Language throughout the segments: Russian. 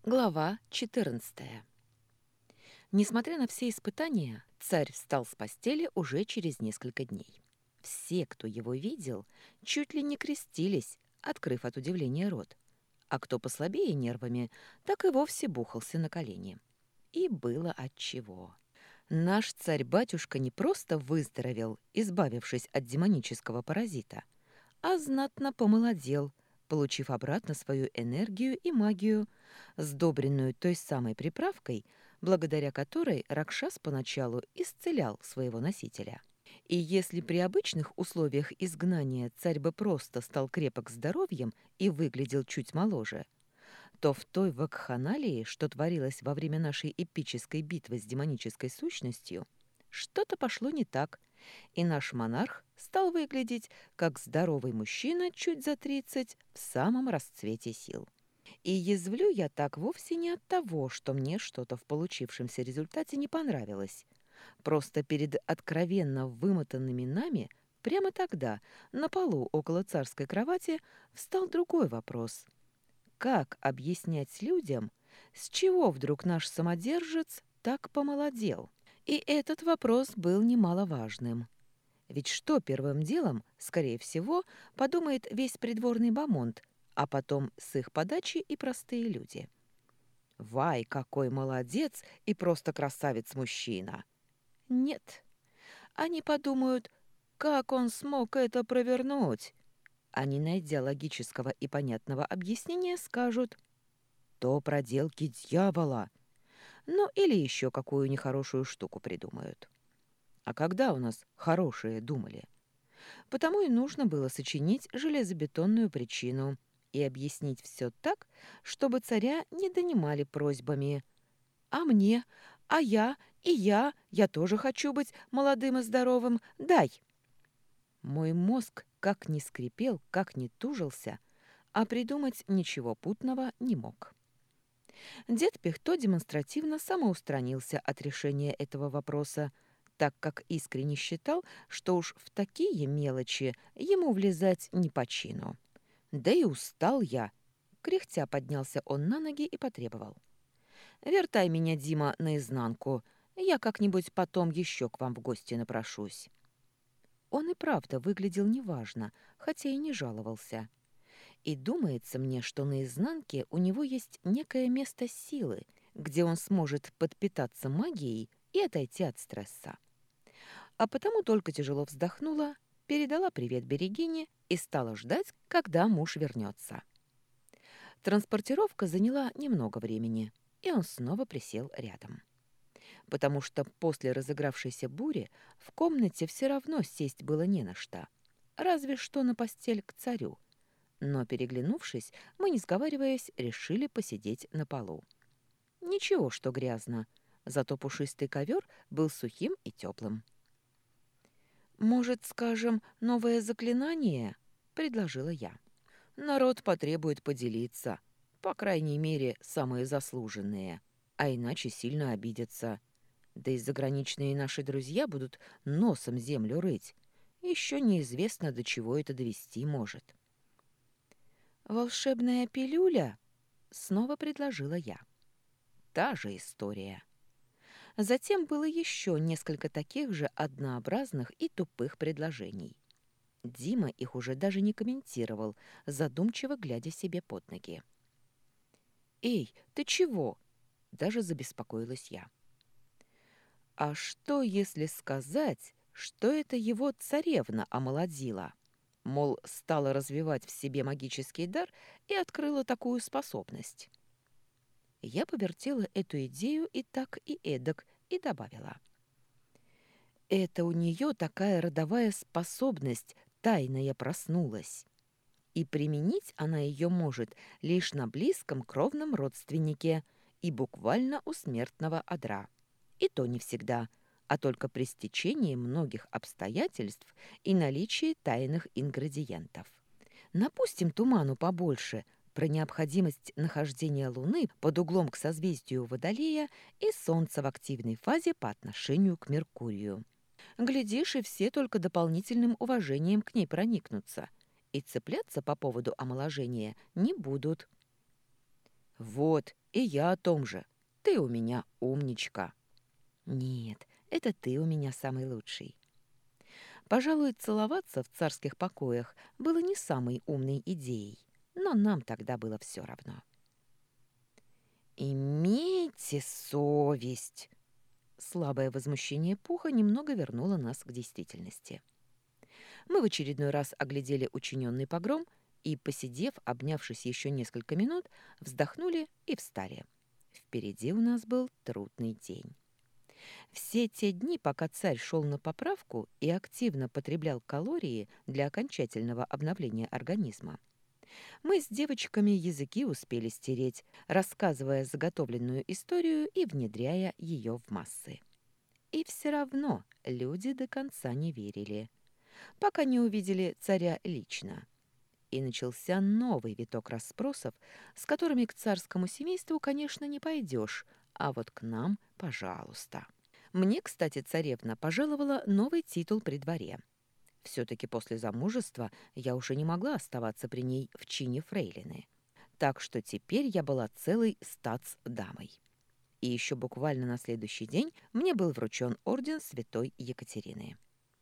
Глава 14. Несмотря на все испытания, царь встал с постели уже через несколько дней. Все, кто его видел, чуть ли не крестились, открыв от удивления рот. А кто послабее нервами, так и вовсе бухался на колени. И было отчего. Наш царь-батюшка не просто выздоровел, избавившись от демонического паразита, а знатно помолодел, получив обратно свою энергию и магию, сдобренную той самой приправкой, благодаря которой Ракшас поначалу исцелял своего носителя. И если при обычных условиях изгнания царь бы просто стал крепок здоровьем и выглядел чуть моложе, то в той вакханалии, что творилось во время нашей эпической битвы с демонической сущностью, что-то пошло не так, и наш монарх стал выглядеть как здоровый мужчина чуть за 30 в самом расцвете сил. И язвлю я так вовсе не от того, что мне что-то в получившемся результате не понравилось. Просто перед откровенно вымотанными нами прямо тогда, на полу около царской кровати, встал другой вопрос. Как объяснять людям, с чего вдруг наш самодержец так помолодел? И этот вопрос был немаловажным. Ведь что первым делом, скорее всего, подумает весь придворный бомонд, а потом с их подачи и простые люди. «Вай, какой молодец и просто красавец-мужчина!» Нет. Они подумают, как он смог это провернуть? А не найдя логического и понятного объяснения, скажут «то проделки дьявола». Ну или еще какую нехорошую штуку придумают. А когда у нас хорошие думали? Потому и нужно было сочинить железобетонную причину и объяснить все так, чтобы царя не донимали просьбами. «А мне? А я тоже хочу быть молодым и здоровым. Дай!» Мой мозг как ни скрипел, как ни тужился, а придумать ничего путного не мог. Дед Пихто демонстративно самоустранился от решения этого вопроса, так как искренне считал, что уж в такие мелочи ему влезать не по чину. Да и устал я. Кряхтя поднялся он на ноги и потребовал. «Вертай меня, Дима, наизнанку. Я как-нибудь потом еще к вам в гости напрошусь». Он и правда выглядел неважно, хотя и не жаловался. И думается мне, что наизнанке у него есть некое место силы, где он сможет подпитаться магией и отойти от стресса. А потому только тяжело вздохнула, передала привет Берегине и стала ждать, когда муж вернется. Транспортировка заняла немного времени, и он снова присел рядом. Потому что после разыгравшейся бури в комнате все равно сесть было не на что, разве что на постель к царю. Но, переглянувшись, мы, не сговариваясь, решили посидеть на полу. Ничего, что грязно, зато пушистый ковер был сухим и теплым. «Может, скажем, новое заклинание?» — предложила я. «Народ потребует поделиться, по крайней мере, самые заслуженные, а иначе сильно обидятся. Да и заграничные наши друзья будут носом землю рыть. Еще неизвестно, до чего это довести может». «Волшебная пилюля?» — снова предложила я. Та же история. Затем было еще несколько таких же однообразных и тупых предложений. Дима их уже даже не комментировал, задумчиво глядя себе под ноги. «Эй, ты чего?» — даже забеспокоилась я. «А что, если сказать, что это его царевна омолодила?» Мол, стала развивать в себе магический дар и открыла такую способность. Я повертела эту идею и так, и эдак, и добавила. Это у нее такая родовая способность тайная проснулась. И применить она ее может лишь на близком кровном родственнике и буквально у смертного одра. И то не всегда, а только при стечении многих обстоятельств и наличии тайных ингредиентов. Напустим туману побольше про необходимость нахождения Луны под углом к созвездию Водолея и Солнца в активной фазе по отношению к Меркурию. Глядишь, и все только дополнительным уважением к ней проникнутся и цепляться по поводу омоложения не будут. «Вот, И я о том же. Ты у меня умничка. Нет, это ты у меня самый лучший. Пожалуй, целоваться в царских покоях было не самой умной идеей, но нам тогда было все равно. «Имейте совесть!» Слабое возмущение Пуха немного вернуло нас к действительности. Мы в очередной раз оглядели учиненный погром и, посидев, обнявшись еще несколько минут, вздохнули и встали. Впереди у нас был трудный день. Все те дни, пока царь шел на поправку и активно потреблял калории для окончательного обновления организма, мы с девочками языки успели стереть, рассказывая заготовленную историю и внедряя ее в массы. И все равно люди до конца не верили, пока не увидели царя лично. И начался новый виток расспросов, с которыми к царскому семейству, конечно, не пойдешь, а вот к нам, пожалуйста. Мне, кстати, царевна пожаловала новый титул при дворе. Все-таки после замужества я уже не могла оставаться при ней в чине фрейлины. Так что теперь я была целой статс-дамой. И еще буквально на следующий день мне был вручен орден святой Екатерины.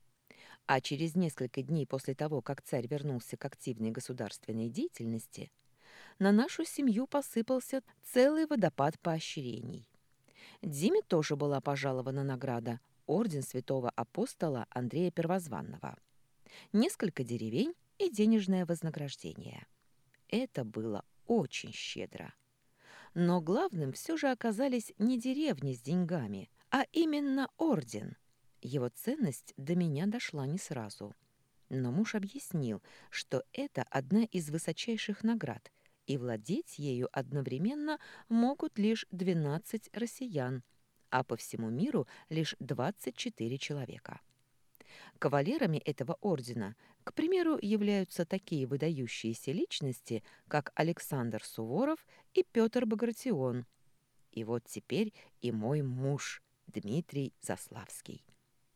А через несколько дней после того, как царь вернулся к активной государственной деятельности, на нашу семью посыпался целый водопад поощрений. Диме тоже была пожалована награда — орден святого апостола Андрея Первозванного, несколько деревень и денежное вознаграждение. Это было очень щедро. Но главным все же оказались не деревни с деньгами, а именно орден. Его ценность до меня дошла не сразу. Но муж объяснил, что это одна из высочайших наград, и владеть ею одновременно могут лишь 12 россиян, а по всему миру лишь 24 человека. Кавалерами этого ордена, к примеру, являются такие выдающиеся личности, как Александр Суворов и Петр Багратион. И вот теперь и мой муж, Дмитрий Заславский.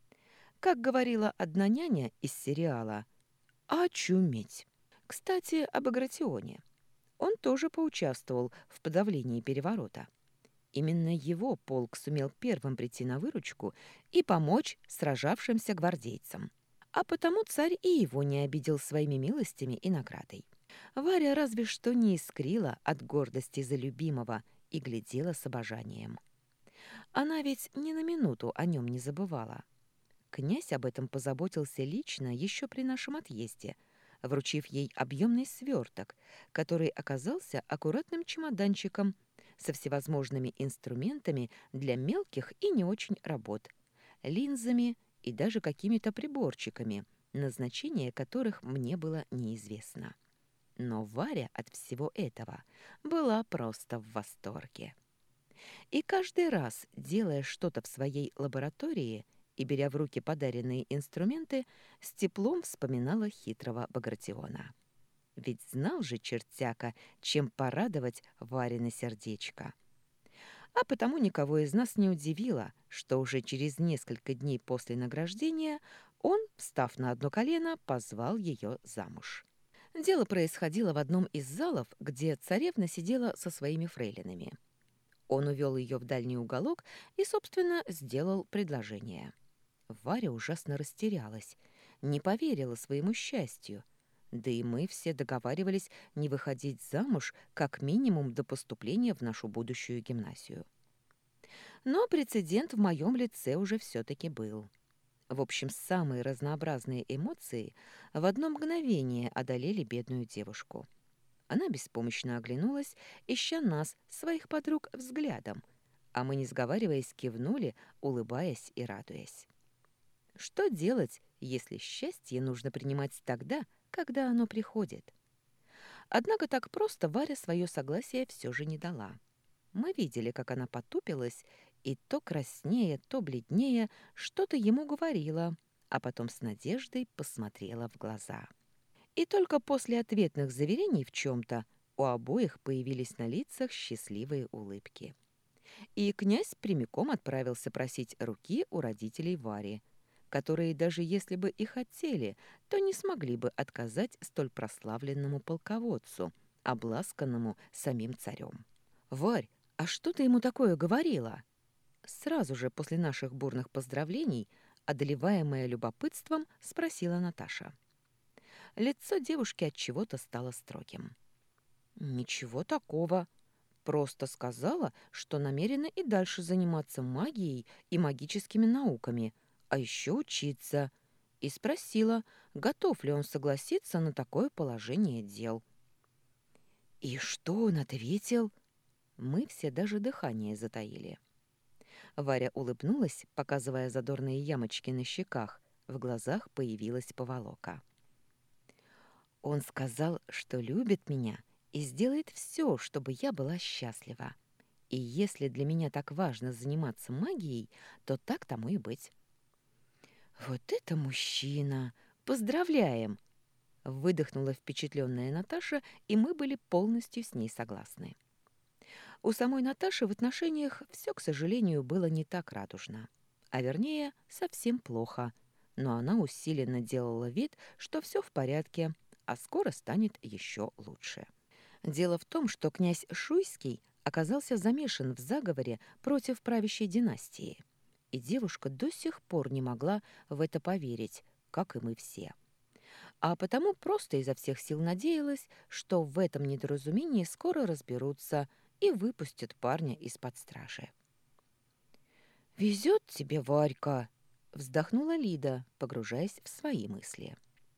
Как говорила одна няня из сериала «Очуметь». Кстати, о Багратионе. Он тоже поучаствовал в подавлении переворота. Именно его полк сумел первым прийти на выручку и помочь сражавшимся гвардейцам. А потому царь и его не обидел своими милостями и наградой. Варя разве что не искрила от гордости за любимого и глядела с обожанием. Она ведь ни на минуту о нем не забывала. Князь об этом позаботился лично еще при нашем отъезде, вручив ей объемный сверток, который оказался аккуратным чемоданчиком со всевозможными инструментами для мелких и не очень работ, линзами и даже какими-то приборчиками, назначение которых мне было неизвестно. Но Варя от всего этого была просто в восторге. И каждый раз, делая что-то в своей лаборатории и беря в руки подаренные инструменты, с теплом вспоминала хитрого Багратиона. Ведь знал же чертяка, чем порадовать Варины сердечко. А потому никого из нас не удивило, что уже через несколько дней после награждения он, встав на одно колено, позвал ее замуж. Дело происходило в одном из залов, где царевна сидела со своими фрейлинами. Он увел ее в дальний уголок и, собственно, сделал предложение. Варя ужасно растерялась, не поверила своему счастью. Да и мы все договаривались не выходить замуж как минимум до поступления в нашу будущую гимназию. Но прецедент в моем лице уже все-таки был. В общем, самые разнообразные эмоции в одно мгновение одолели бедную девушку. Она беспомощно оглянулась, ища нас, своих подруг, взглядом, а мы, не сговариваясь, кивнули, улыбаясь и радуясь. Что делать, если счастье нужно принимать тогда, когда оно приходит? Однако так просто Варя свое согласие все же не дала. Мы видели, как она потупилась и то краснее, то бледнее что-то ему говорила, а потом с надеждой посмотрела в глаза. И только после ответных заверений в чем-то у обоих появились на лицах счастливые улыбки. И князь прямиком отправился просить руки у родителей Вари, которые даже если бы и хотели, то не смогли бы отказать столь прославленному полководцу, обласканному самим царем. «Варь, «А что ты ему такое говорила?» Сразу же после наших бурных поздравлений, одолеваемая любопытством, спросила Наташа. Лицо девушки от чего-то стало строгим. «Ничего такого. Просто сказала, что намерена и дальше заниматься магией и магическими науками, а еще учиться. И спросила, готов ли он согласиться на такое положение дел». «И что он ответил?» Мы все даже дыхание затаили. Варя улыбнулась, показывая задорные ямочки на щеках. В глазах появилась поволока. Он сказал, что любит меня и сделает все, чтобы я была счастлива. И если для меня так важно заниматься магией, то так тому и быть. «Вот это мужчина! Поздравляем!» Выдохнула впечатленная Наташа, и мы были полностью с ней согласны. У самой Наташи в отношениях все, к сожалению, было не так радужно. А вернее, совсем плохо. Но она усиленно делала вид, что все в порядке, а скоро станет еще лучше. Дело в том, что князь Шуйский оказался замешан в заговоре против правящей династии. И девушка до сих пор не могла в это поверить, как и мы все. А потому просто изо всех сил надеялась, что в этом недоразумении скоро разберутся и выпустят парня из-под стражи. «Везет тебе, Варька!» — вздохнула Лида, погружаясь в свои мысли.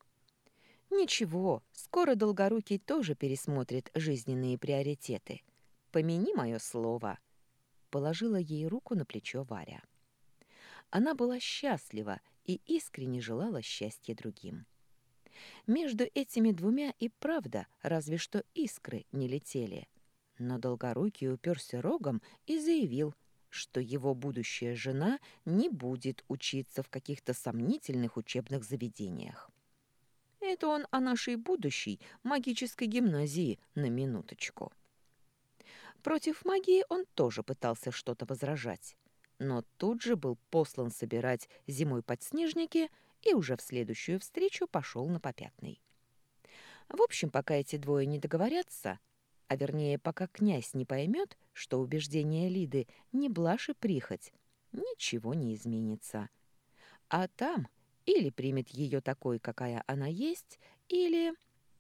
«Ничего, скоро Долгорукий тоже пересмотрит жизненные приоритеты. Помяни мое слово!» — положила ей руку на плечо Варя. Она была счастлива и искренне желала счастья другим. Между этими двумя и правда разве что искры не летели. Но Долгорукий уперся рогом и заявил, что его будущая жена не будет учиться в каких-то сомнительных учебных заведениях. Это он о нашей будущей магической гимназии на минуточку. Против магии он тоже пытался что-то возражать, но тут же был послан собирать зимой подснежники и уже в следующую встречу пошел на попятный. В общем, пока эти двое не договорятся, а вернее, пока князь не поймет, что убеждение Лиды не блажь и прихоть, ничего не изменится. А там или примет ее такой, какая она есть, или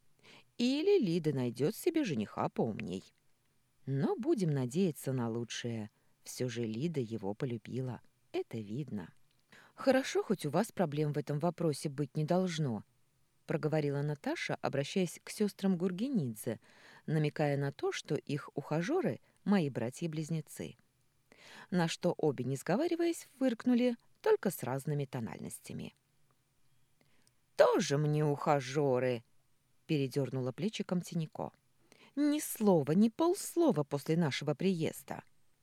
Лида найдет себе жениха поумней. Но будем надеяться на лучшее. Все же Лида его полюбила. Это видно. «Хорошо, хоть у вас проблем в этом вопросе быть не должно», проговорила Наташа, обращаясь к сестрам Гургенидзе, намекая на то, что их ухажеры — мои братья-близнецы. На что обе, не сговариваясь, фыркнули, только с разными тональностями. «Тоже мне ухажеры!» — передернула плечиком Тинико. «Ни слова, ни полслова после нашего приезда».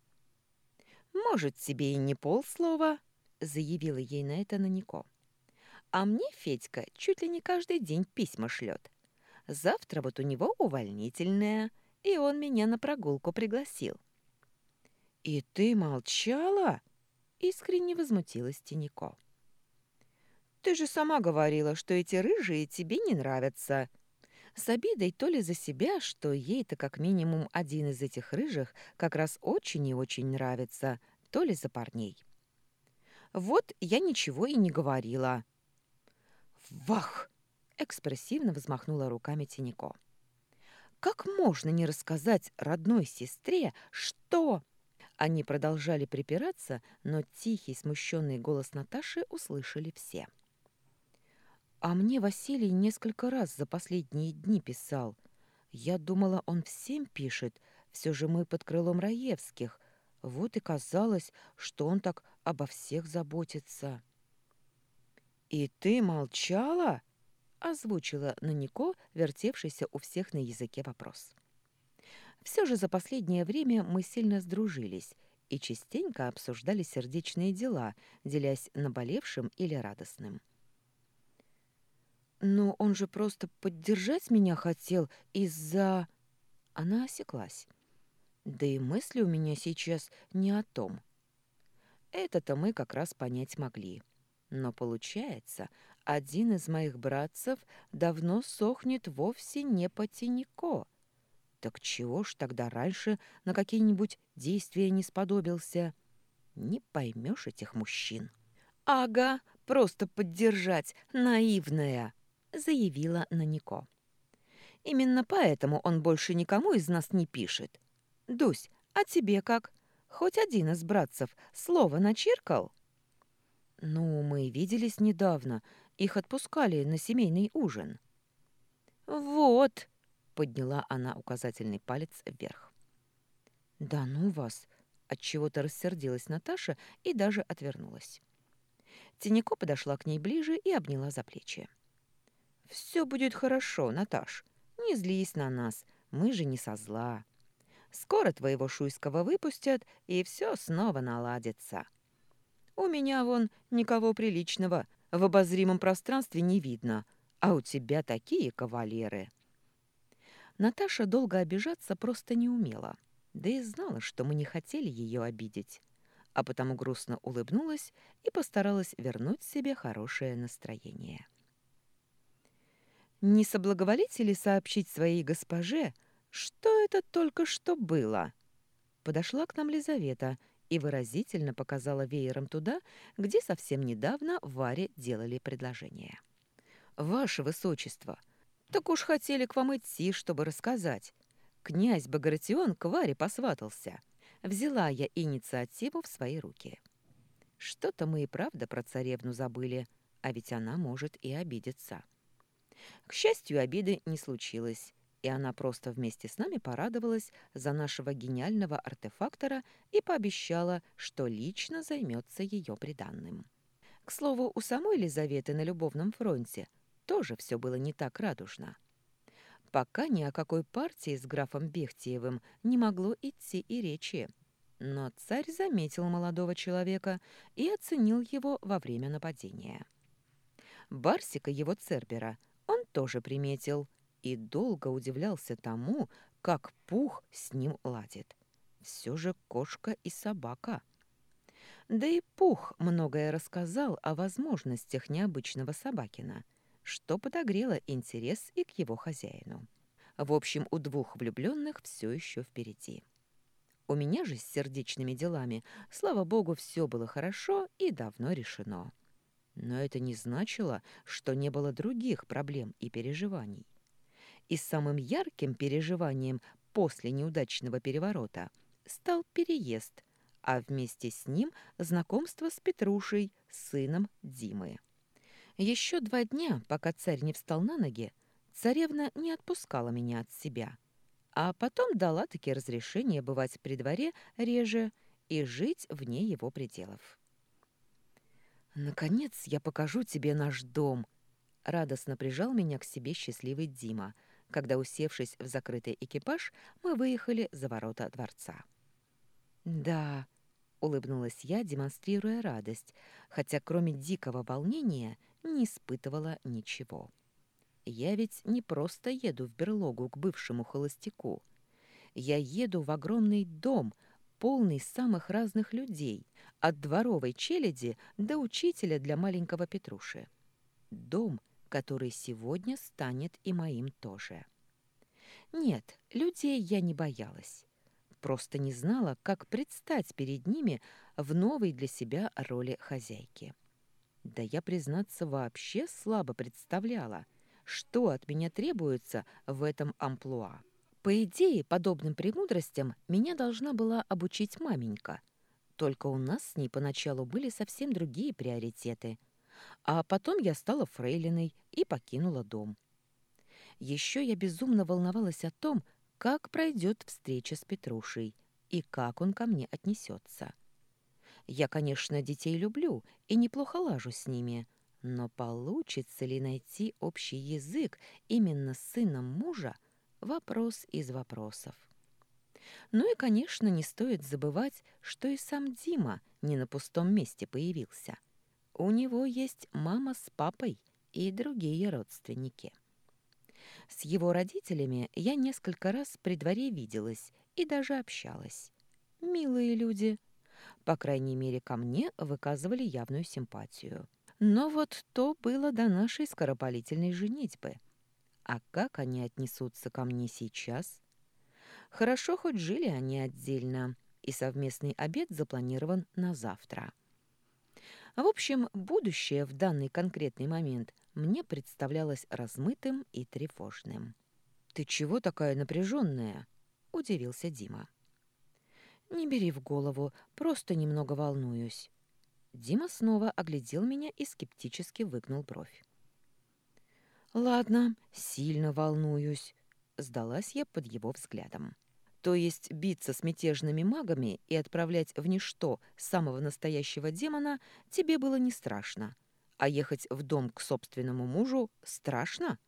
«Может, тебе и не полслова», — заявила ей на это Нанико. «А мне Федька чуть ли не каждый день письма шлет. Завтра вот у него увольнительное, и он меня на прогулку пригласил». «И ты молчала?» — искренне возмутилась Тинико. «Ты же сама говорила, что эти рыжие тебе не нравятся». С обидой то ли за себя, что ей-то как минимум один из этих рыжих как раз очень и очень нравится, то ли за парней. «Вот я ничего и не говорила». «Вах!» — экспрессивно взмахнула руками Тинико. «Как можно не рассказать родной сестре, что...» Они продолжали припираться, но тихий, смущенный голос Наташи услышали все. «А мне Василий несколько раз за последние дни писал. Я думала, он всем пишет, все же мы под крылом Раевских. Вот и казалось, что он так обо всех заботится». «И ты молчала?» — озвучила Нанико, вертевшийся у всех на языке вопрос. Все же за последнее время мы сильно сдружились и частенько обсуждали сердечные дела, делясь наболевшим или радостным. «Но он же просто поддержать меня хотел из-за...» Она осеклась. «Да и мысли у меня сейчас не о том». Это-то мы как раз понять могли. Но получается, один из моих братцев давно сохнет вовсе не по Тинико. Так чего ж тогда раньше на какие-нибудь действия не сподобился. Не поймешь этих мужчин. «Ага, просто поддержать, наивная», — заявила Нанико. «Именно поэтому он больше никому из нас не пишет. Дусь, а тебе как? Хоть один из братцев слово начиркал?» «Ну, мы виделись недавно. Их отпускали на семейный ужин». «Вот!» — подняла она указательный палец вверх. «Да ну вас!» — отчего-то рассердилась Наташа и даже отвернулась. Тиняко подошла к ней ближе и обняла за плечи. «Все будет хорошо, Наташ. Не злись на нас, мы же не со зла. Скоро твоего Шуйского выпустят, и все снова наладится. У меня вон никого приличного в обозримом пространстве не видно, а у тебя такие кавалеры». Наташа долго обижаться просто не умела, да и знала, что мы не хотели ее обидеть, а потому грустно улыбнулась и постаралась вернуть себе хорошее настроение. «Не соблаговолите ли сообщить своей госпоже, что это только что было?» Подошла к нам Лизавета и выразительно показала веером туда, где совсем недавно Варе делали предложение. «Ваше высочество, так уж хотели к вам идти, чтобы рассказать. Князь Багратион к Варе посватался. Взяла я инициативу в свои руки. Что-то мы и правда про царевну забыли, а ведь она может и обидеться». К счастью, обиды не случилось, и она просто вместе с нами порадовалась за нашего гениального артефактора и пообещала, что лично займется ее приданным. К слову, у самой Лизаветы на любовном фронте тоже все было не так радужно. Пока ни о какой партии с графом Бехтиевым не могло идти и речи. Но царь заметил молодого человека и оценил его во время нападения. Барсика его Цербера он тоже приметил и долго удивлялся тому, как Пух с ним ладит. Все же кошка и собака. Да и Пух многое рассказал о возможностях необычного собакина, что подогрело интерес и к его хозяину. В общем, у двух влюбленных все еще впереди. У меня же с сердечными делами, слава богу, все было хорошо и давно решено. Но это не значило, что не было других проблем и переживаний. И самым ярким переживанием после неудачного переворота стал переезд, а вместе с ним знакомство с Петрушей, сыном Димы. Еще 2 дня, пока царь не встал на ноги, царевна не отпускала меня от себя, а потом дала-таки разрешение бывать при дворе реже и жить вне его пределов. «Наконец я покажу тебе наш дом!» Радостно прижал меня к себе счастливый Дима, когда, усевшись в закрытый экипаж, мы выехали за ворота дворца. «Да», — улыбнулась я, демонстрируя радость, хотя кроме дикого волнения не испытывала ничего. «Я ведь не просто еду в берлогу к бывшему холостяку. Я еду в огромный дом, полный самых разных людей, от дворовой челяди до учителя для маленького Петруши. Дом, который сегодня станет и моим тоже. Нет, людей я не боялась. Просто не знала, как предстать перед ними в новой для себя роли хозяйки. Да я, признаться, вообще слабо представляла, что от меня требуется в этом амплуа. По идее, подобным премудростям меня должна была обучить маменька. Только у нас с ней поначалу были совсем другие приоритеты. А потом я стала фрейлиной и покинула дом. Еще я безумно волновалась о том, как пройдет встреча с Петрушей и как он ко мне отнесется. Я, конечно, детей люблю и неплохо лажу с ними, но получится ли найти общий язык именно с сыном мужа — вопрос из вопросов. Ну и, конечно, не стоит забывать, что и сам Дима не на пустом месте появился. У него есть мама с папой и другие родственники. С его родителями я несколько раз при дворе виделась и даже общалась. Милые люди. По крайней мере, ко мне выказывали явную симпатию. Но вот то было до нашей скоропалительной женитьбы. А как они отнесутся ко мне сейчас? Хорошо, хоть жили они отдельно, и совместный обед запланирован на завтра. В общем, будущее в данный конкретный момент мне представлялось размытым и тревожным. «Ты чего такая напряженная?» — удивился Дима. «Не бери в голову, просто немного волнуюсь». Дима снова оглядел меня и скептически выгнул бровь. «Ладно, сильно волнуюсь», — сдалась я под его взглядом. «То есть биться с мятежными магами и отправлять в ничто самого настоящего демона тебе было не страшно, а ехать в дом к собственному мужу страшно?»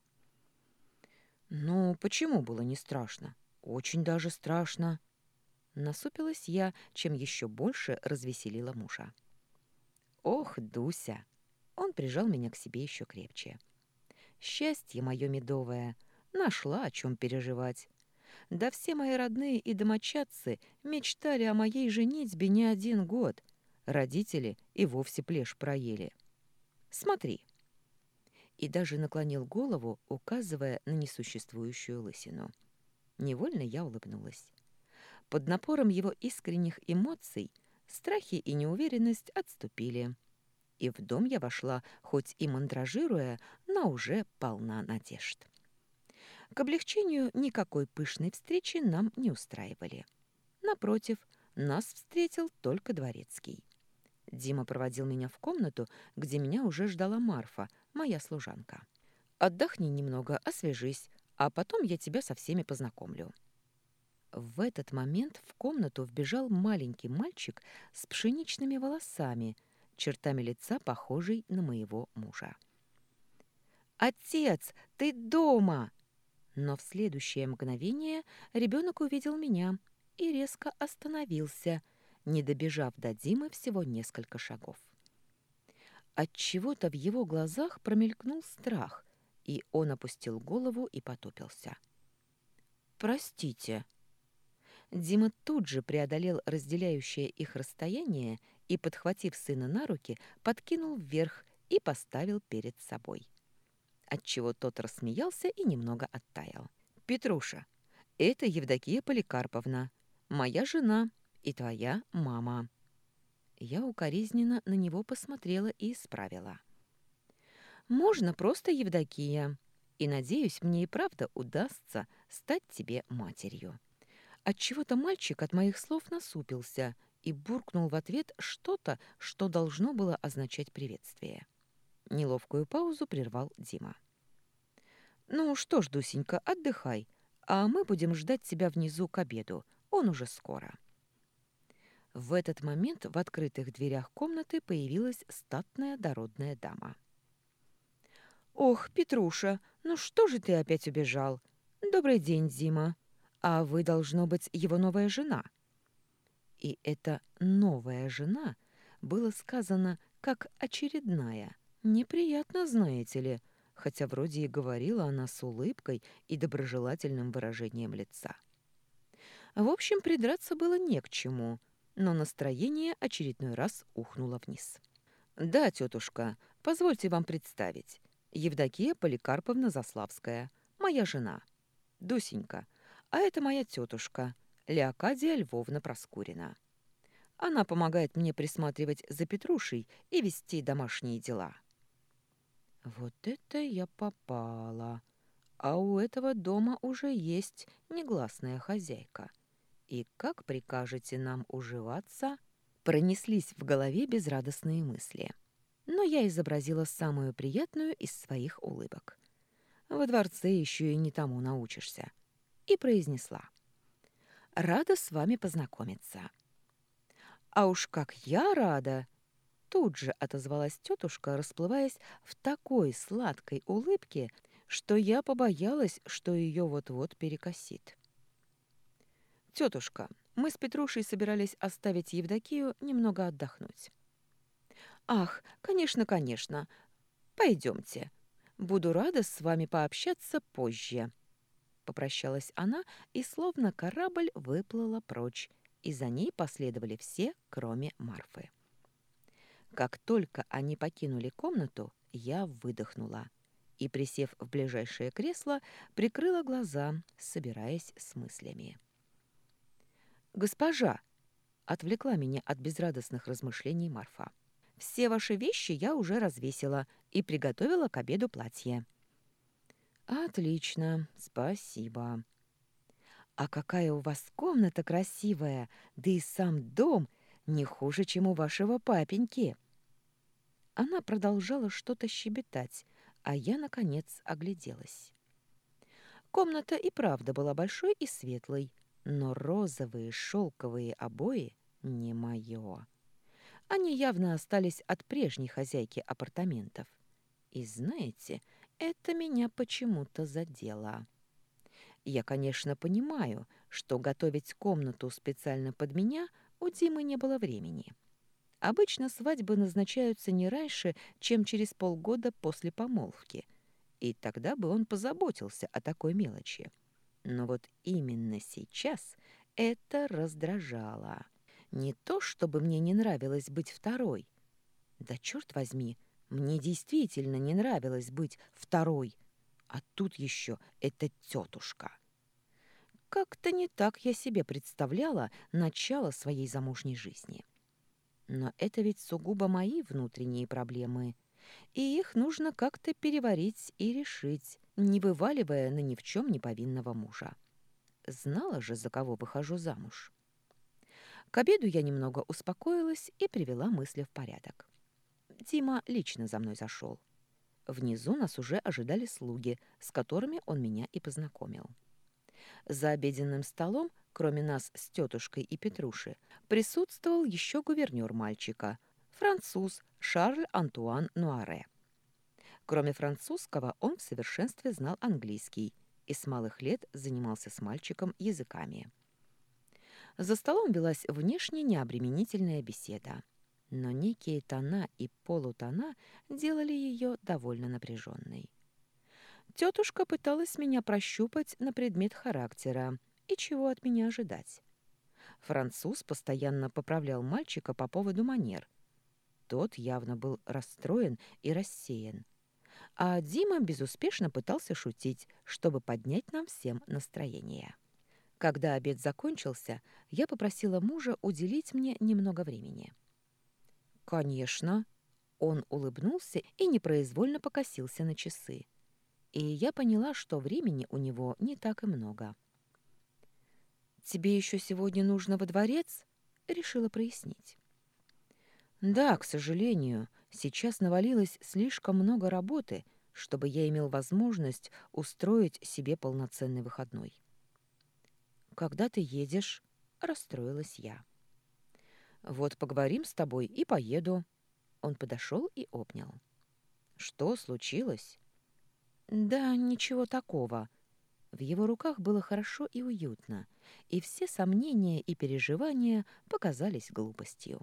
«Ну, почему было не страшно? Очень даже страшно». Насупилась я, чем еще больше развеселила мужа. «Ох, Дуся!» Он прижал меня к себе еще крепче. «Счастье мое медовое! Нашла, о чем переживать. Да все мои родные и домочадцы мечтали о моей женитьбе не один год. Родители и вовсе плешь проели. Смотри!» И даже наклонил голову, указывая на несуществующую лысину. Невольно я улыбнулась. Под напором его искренних эмоций страхи и неуверенность отступили. И в дом я вошла, хоть и мандражируя, но уже полна надежд. К облегчению никакой пышной встречи нам не устраивали. Напротив, нас встретил только дворецкий. Дима проводил меня в комнату, где меня уже ждала Марфа, моя служанка. «Отдохни немного, освежись, а потом я тебя со всеми познакомлю». В этот момент в комнату вбежал маленький мальчик с пшеничными волосами, чертами лица похожий на моего мужа. «Отец, ты дома!» Но в следующее мгновение ребенок увидел меня и резко остановился, не добежав до Димы всего несколько шагов. Отчего-то в его глазах промелькнул страх, и он опустил голову и потупился. «Простите». Дима тут же преодолел разделяющее их расстояние и, подхватив сына на руки, подкинул вверх и поставил перед собой. Отчего тот рассмеялся и немного оттаял. «Петруша, это Евдокия Поликарповна, моя жена и твоя мама». Я укоризненно на него посмотрела и исправила. «Можно просто Евдокия, и, надеюсь, мне и правда удастся стать тебе матерью». Отчего-то мальчик от моих слов насупился и буркнул в ответ что-то, что должно было означать приветствие. Неловкую паузу прервал Дима. «Ну что ж, Дусенька, отдыхай, а мы будем ждать тебя внизу к обеду. Он уже скоро». В этот момент в открытых дверях комнаты появилась статная дородная дама. «Ох, Петруша, ну что же ты опять убежал? Добрый день, Дима. А вы, должно быть, его новая жена». И эта «новая жена» было сказано как очередная. Неприятно, знаете ли, хотя вроде и говорила она с улыбкой и доброжелательным выражением лица. В общем, придраться было не к чему, но настроение очередной раз ухнуло вниз. «Да, тетушка, позвольте вам представить. Евдокия Поликарповна Заславская, моя жена. Дусенька, а это моя тетушка, Леокадия Львовна Проскурина. Она помогает мне присматривать за Петрушей и вести домашние дела». Вот это я попала. А у этого дома уже есть негласная хозяйка. И как прикажете нам уживаться? Пронеслись в голове безрадостные мысли. Но я изобразила самую приятную из своих улыбок. Во дворце еще и не тому научишься. И произнесла. «Рада с вами познакомиться». «А уж как я рада!» Тут же отозвалась тетушка, расплываясь в такой сладкой улыбке, что я побоялась, что ее вот-вот перекосит. «Тетушка, мы с Петрушей собирались оставить Евдокию немного отдохнуть». «Ах, конечно, конечно. Пойдемте. Буду рада с вами пообщаться позже». Попрощалась она и словно корабль выплыла прочь, и за ней последовали все, кроме Марфы. Как только они покинули комнату, я выдохнула и, присев в ближайшее кресло, прикрыла глаза, собираясь с мыслями. «Госпожа!» Отвлекла меня от безрадостных размышлений Марфа. «Все ваши вещи я уже развесила и приготовила к обеду платье». «Отлично, спасибо». «А какая у вас комната красивая, да и сам дом не хуже, чем у вашего папеньки». Она продолжала что-то щебетать, а я, наконец, огляделась. Комната и правда была большой и светлой, но розовые шелковые обои не мое. Они явно остались от прежней хозяйки апартаментов. И знаете, это меня почему-то задело. Я, конечно, понимаю, что готовить комнату специально под меня у Димы не было времени. Обычно свадьбы назначаются не раньше, чем через полгода после помолвки, и тогда бы он позаботился о такой мелочи. Но вот именно сейчас это раздражало. Не то, чтобы мне не нравилось быть второй. Да черт возьми, мне действительно не нравилось быть второй. А тут еще эта тетушка. Как-то не так я себе представляла начало своей замужней жизни. Но это ведь сугубо мои внутренние проблемы, и их нужно как-то переварить и решить, не вываливая на ни в чем не повинного мужа. Знала же, за кого выхожу замуж. К обеду я немного успокоилась и привела мысли в порядок. Дима лично за мной зашел. Внизу нас уже ожидали слуги, с которыми он меня и познакомил. За обеденным столом, кроме нас с тетушкой и Петруши, присутствовал еще гувернер мальчика, француз Шарль Антуан Нуаре. Кроме французского, он в совершенстве знал английский и с малых лет занимался с мальчиком языками. За столом велась внешне необременительная беседа, но некие тона и полутона делали ее довольно напряженной. Тетушка пыталась меня прощупать на предмет характера и чего от меня ожидать. Француз постоянно поправлял мальчика по поводу манер. Тот явно был расстроен и рассеян. А Дима безуспешно пытался шутить, чтобы поднять нам всем настроение. Когда обед закончился, я попросила мужа уделить мне немного времени. «Конечно». Он улыбнулся и непроизвольно покосился на часы. И я поняла, что времени у него не так и много. «Тебе еще сегодня нужно во дворец?» — решила прояснить. «Да, к сожалению, сейчас навалилось слишком много работы, чтобы я имел возможность устроить себе полноценный выходной». «Когда ты едешь?» — расстроилась я. «Вот поговорим с тобой и поеду». Он подошел и обнял. «Что случилось?» «Да, ничего такого». В его руках было хорошо и уютно, и все сомнения и переживания показались глупостью.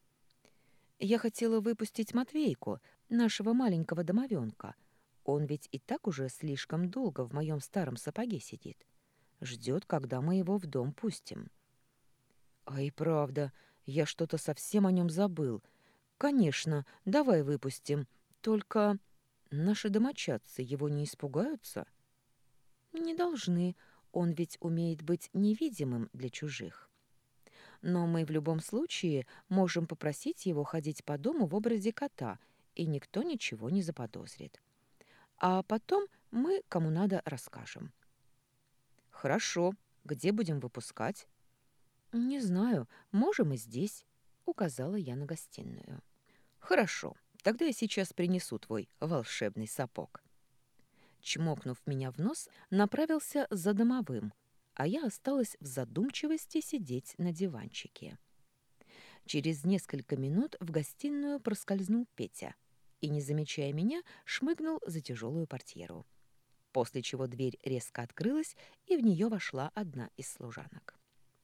Я хотела выпустить Матвейку, нашего маленького домовенка. Он ведь и так уже слишком долго в моем старом сапоге сидит. Ждет, когда мы его в дом пустим. А и правда, я что-то совсем о нем забыл. Конечно, давай выпустим. Только наши домочадцы его не испугаются? Не должны. Он ведь умеет быть невидимым для чужих. Но мы в любом случае можем попросить его ходить по дому в образе кота, и никто ничего не заподозрит. А потом мы кому надо расскажем. Хорошо. Где будем выпускать? Не знаю. Можем и здесь, указала я на гостиную. Хорошо. Тогда я сейчас принесу твой волшебный сапог. Чмокнув меня в нос, направился за домовым, а я осталась в задумчивости сидеть на диванчике. Через несколько минут в гостиную проскользнул Петя и, не замечая меня, шмыгнул за тяжелую портьеру. После чего дверь резко открылась, и в нее вошла одна из служанок.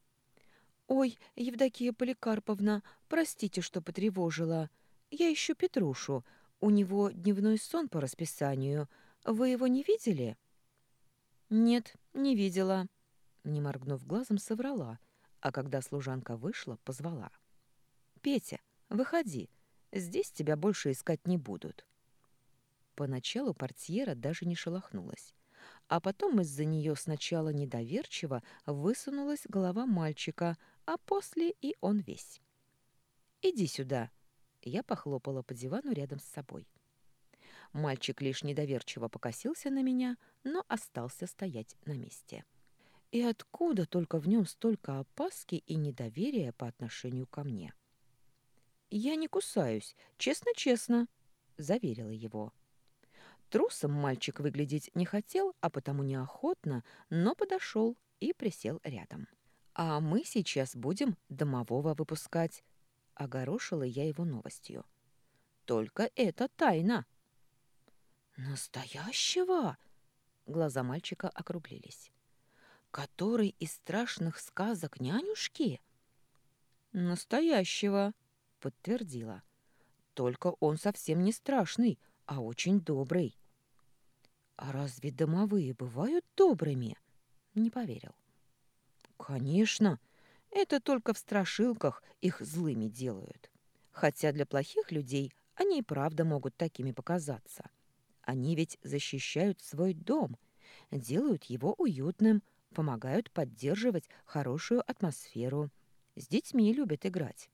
«Ой, Евдокия Поликарповна, простите, что потревожила. Я ищу Петрушу. У него дневной сон по расписанию. Вы его не видели?» «Нет, не видела», — не моргнув глазом, соврала, а когда служанка вышла, позвала. «Петя, выходи, здесь тебя больше искать не будут». Поначалу портьера даже не шелохнулась, А потом из-за нее сначала недоверчиво высунулась голова мальчика, а после и он весь. «Иди сюда!» Я похлопала по дивану рядом с собой. Мальчик лишь недоверчиво покосился на меня, но остался стоять на месте. И откуда только в нем столько опаски и недоверия по отношению ко мне? «Я не кусаюсь, честно-честно», — заверила его. Трусом мальчик выглядеть не хотел, а потому неохотно, но подошел и присел рядом. «А мы сейчас будем домового выпускать», — огорошила я его новостью. «Только это тайна». «Настоящего?» — глаза мальчика округлились. «Который из страшных сказок нянюшки?» «Настоящего», — подтвердила. «Только он совсем не страшный, а очень добрый». «А разве домовые бывают добрыми?» Не поверил. «Конечно, это только в страшилках их злыми делают. Хотя для плохих людей они и правда могут такими показаться. Они ведь защищают свой дом, делают его уютным, помогают поддерживать хорошую атмосферу. С детьми любят играть».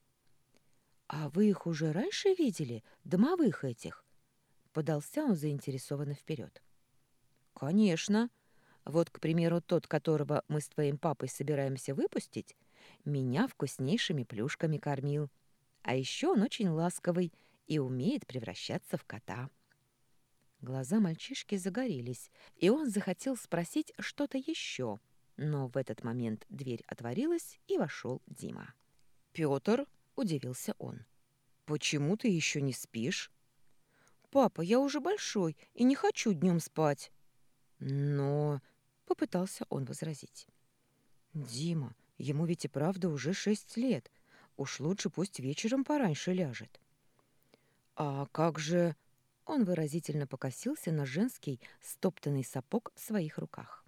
«А вы их уже раньше видели, домовых этих?» Подался он заинтересованно вперед. «Конечно. Вот, к примеру, тот, которого мы с твоим папой собираемся выпустить, меня вкуснейшими плюшками кормил. А еще он очень ласковый и умеет превращаться в кота». Глаза мальчишки загорелись, и он захотел спросить что-то еще. Но в этот момент дверь отворилась, и вошел Дима. «Петр?» — удивился он. «Почему ты еще не спишь?» «Папа, я уже большой и не хочу днем спать». «Но...» — попытался он возразить. «Дима, ему ведь и правда уже 6 лет. Уж лучше пусть вечером пораньше ляжет». «А как же...» — он выразительно покосился на женский стоптанный сапог в своих руках.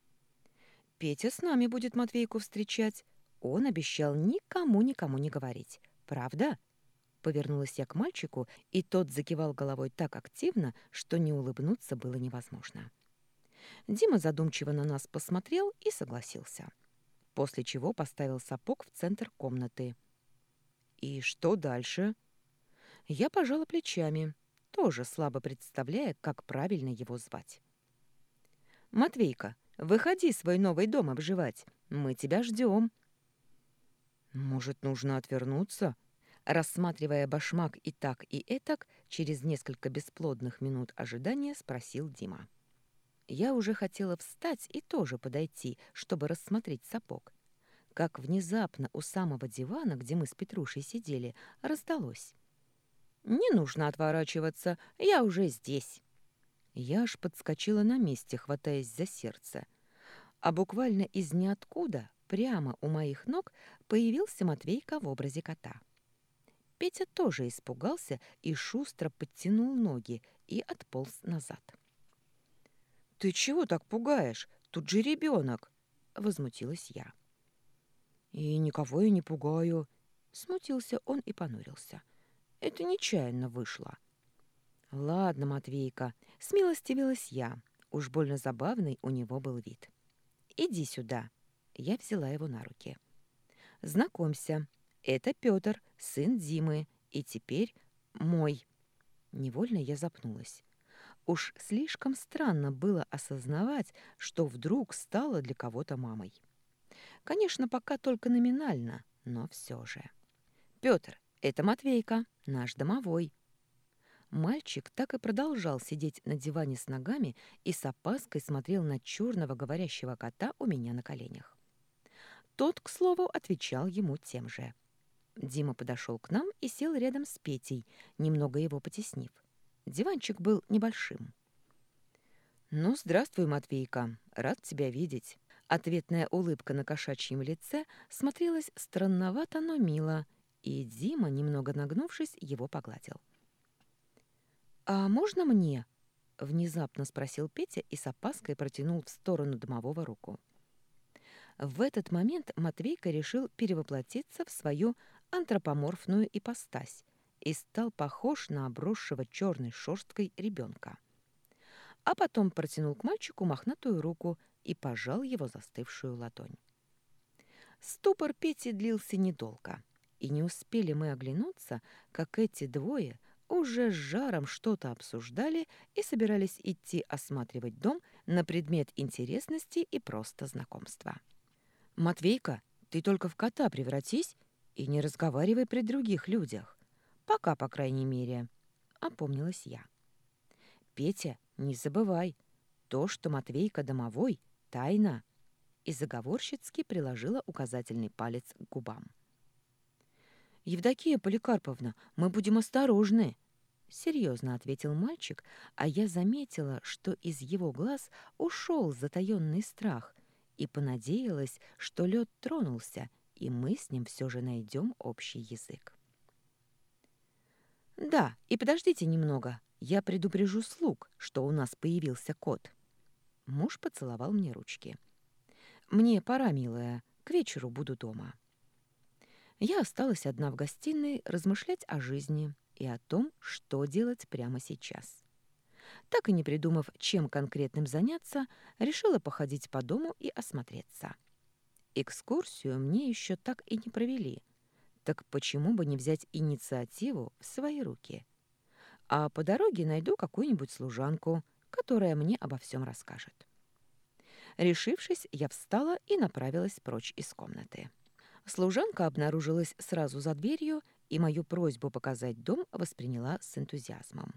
«Петя с нами будет Матвейку встречать. Он обещал никому не говорить. Правда?» Повернулась я к мальчику, и тот закивал головой так активно, что не улыбнуться было невозможно. Дима задумчиво на нас посмотрел и согласился, после чего поставил сапог в центр комнаты. «И что дальше?» Я пожала плечами, тоже слабо представляя, как правильно его звать. «Матвейка, выходи свой новый дом обживать. Мы тебя ждем». «Может, нужно отвернуться?» Рассматривая башмак и так, и этак, через несколько бесплодных минут ожидания спросил Дима. Я уже хотела встать и тоже подойти, чтобы рассмотреть сапог. Как внезапно у самого дивана, где мы с Петрушей сидели, раздалось: «Не нужно отворачиваться, я уже здесь». Я аж подскочила на месте, хватаясь за сердце. А буквально из ниоткуда, прямо у моих ног, появился Матвейка в образе кота. Петя тоже испугался и шустро подтянул ноги и отполз назад. «Ты чего так пугаешь? Тут же ребенок!» — возмутилась я. «И никого я не пугаю», — смутился он и понурился. «Это нечаянно вышло». «Ладно, Матвейка», — смилостивилась я. Уж больно забавный у него был вид. «Иди сюда». Я взяла его на руки. «Знакомься, это Петр, сын Димы, и теперь мой». Невольно я запнулась. Уж слишком странно было осознавать, что вдруг стала для кого-то мамой. Конечно, пока только номинально, но все же. «Петр, это Матвейка, наш домовой». Мальчик так и продолжал сидеть на диване с ногами и с опаской смотрел на черного говорящего кота у меня на коленях. Тот, к слову, отвечал ему тем же. Дима подошел к нам и сел рядом с Петей, немного его потеснив. Диванчик был небольшим. «Ну, здравствуй, Матвейка. Рад тебя видеть». Ответная улыбка на кошачьем лице смотрелась странновато, но мило, и Дима, немного нагнувшись, его погладил. «А можно мне?» — внезапно спросил Петя и с опаской протянул в сторону домового руку. В этот момент Матвейка решил перевоплотиться в свою антропоморфную ипостась и стал похож на обросшего черной шерсткой ребенка. а потом протянул к мальчику мохнатую руку и пожал его застывшую ладонь. Ступор Пети длился недолго, и не успели мы оглянуться, как эти двое уже с жаром что-то обсуждали и собирались идти осматривать дом на предмет интересности и просто знакомства. «Матвейка, ты только в кота превратись и не разговаривай при других людях. Пока, по крайней мере», — опомнилась я. «Петя, не забывай, то, что Матвейка домовой, — тайна», и заговорщицки приложила указательный палец к губам. «Евдокия Поликарповна, мы будем осторожны», — серьезно ответил мальчик, а я заметила, что из его глаз ушел затаенный страх, и понадеялась, что лед тронулся, и мы с ним все же найдем общий язык. «Да, и подождите немного, я предупрежу слуг, что у нас появился кот». Муж поцеловал мне ручки. «Мне пора, милая, к вечеру буду дома». Я осталась одна в гостиной размышлять о жизни и о том, что делать прямо сейчас. Так и не придумав, чем конкретным заняться, решила походить по дому и осмотреться. Экскурсию мне еще так и не провели. Так почему бы не взять инициативу в свои руки? А по дороге найду какую-нибудь служанку, которая мне обо всем расскажет. Решившись, я встала и направилась прочь из комнаты. Служанка обнаружилась сразу за дверью и мою просьбу показать дом восприняла с энтузиазмом.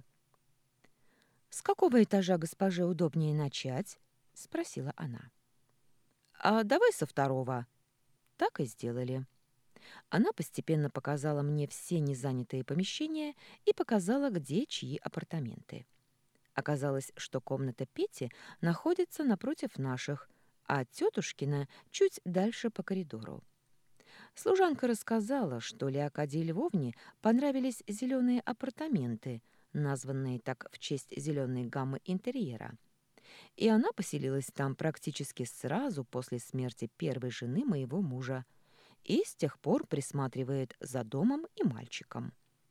«С какого этажа госпоже удобнее начать?» — спросила она. «А давай со второго». Так и сделали. Она постепенно показала мне все незанятые помещения и показала, где чьи апартаменты. Оказалось, что комната Пети находится напротив наших, а тетушкина чуть дальше по коридору. Служанка рассказала, что Леокадии Львовне понравились зеленые апартаменты, названные так в честь зеленой гаммы интерьера. И она поселилась там практически сразу после смерти первой жены моего мужа и с тех пор присматривает за домом и мальчиком.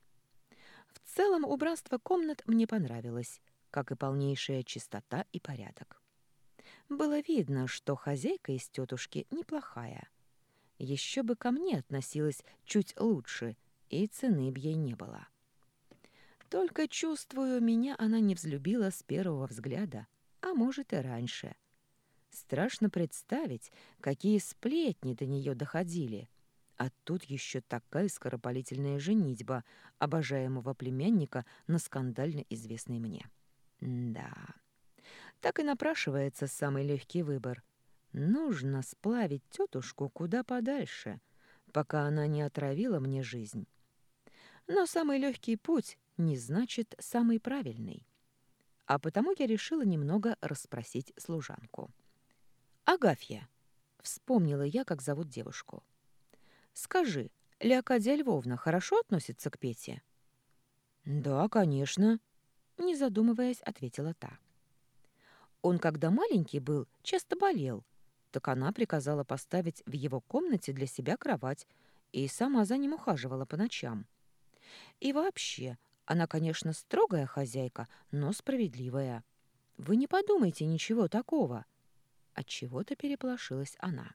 В целом убранство комнат мне понравилось, как и полнейшая чистота и порядок. Было видно, что хозяйка из тетушки неплохая. Еще бы ко мне относилась чуть лучше, и цены б ей не было. Только, чувствую, меня она не взлюбила с первого взгляда, а может и раньше. Страшно представить, какие сплетни до нее доходили. А тут еще такая скоропалительная женитьба обожаемого племянника на скандально известной мне. Да, так и напрашивается самый легкий выбор. Нужно сплавить тетушку куда подальше, пока она не отравила мне жизнь. Но самый легкий путь не значит самый правильный. А потому я решила немного расспросить служанку. «Агафья», — вспомнила я, как зовут девушку. «Скажи, Леокадия Львовна хорошо относится к Пете?» «Да, конечно», — не задумываясь, ответила та. «Он, когда маленький был, часто болел, так она приказала поставить в его комнате для себя кровать и сама за ним ухаживала по ночам. И вообще, она, конечно, строгая хозяйка, но справедливая. Вы не подумайте ничего такого». Отчего-то переполошилась она.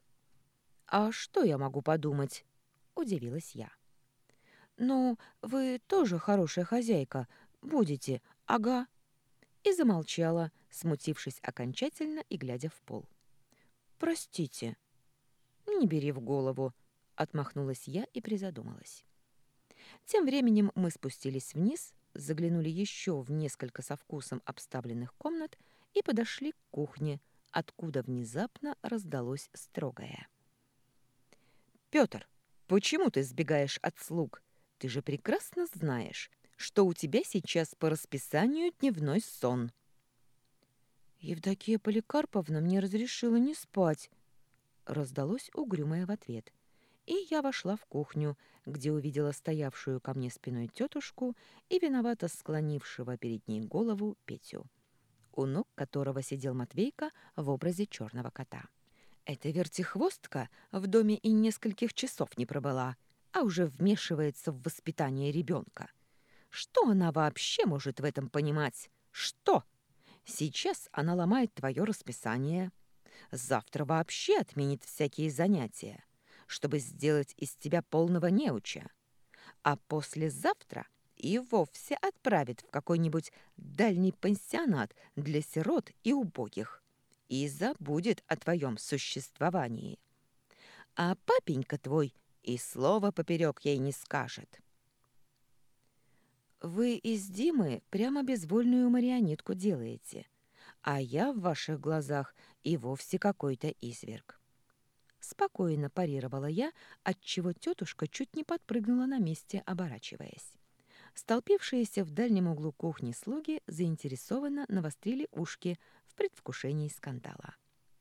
«А что я могу подумать?» — удивилась я. «Ну, вы тоже хорошая хозяйка. Будете, ага». И замолчала, смутившись окончательно и глядя в пол. «Простите». «Не бери в голову», — отмахнулась я и призадумалась. Тем временем мы спустились вниз, заглянули еще в несколько со вкусом обставленных комнат и подошли к кухне, откуда внезапно раздалось строгое. «Пётр, почему ты сбегаешь от слуг? Ты же прекрасно знаешь, что у тебя сейчас по расписанию дневной сон». «Евдокия Поликарповна мне разрешила не спать», — раздалось угрюмое в ответ. И я вошла в кухню, где увидела стоявшую ко мне спиной тетушку и виновато склонившего перед ней голову Петю, у ног которого сидел Матвейка в образе черного кота. Эта вертихвостка в доме и нескольких часов не пробыла, а уже вмешивается в воспитание ребенка. Что она вообще может в этом понимать? Что? Сейчас она ломает твое расписание, завтра вообще отменит всякие занятия, чтобы сделать из тебя полного неуча, а послезавтра и вовсе отправит в какой-нибудь дальний пансионат для сирот и убогих и забудет о твоем существовании. А папенька твой и слова поперек ей не скажет. Вы из Димы прямо безвольную марионетку делаете, а я в ваших глазах и вовсе какой-то изверг. Спокойно парировала я, отчего тетушка чуть не подпрыгнула на месте, оборачиваясь. Столпившиеся в дальнем углу кухни слуги заинтересованно навострили ушки в предвкушении скандала.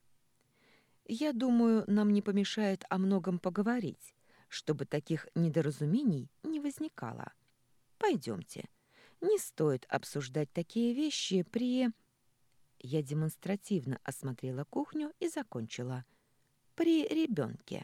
«Я думаю, нам не помешает о многом поговорить, чтобы таких недоразумений не возникало. Пойдемте. Не стоит обсуждать такие вещи при...» Я демонстративно осмотрела кухню и закончила. «При ребенке».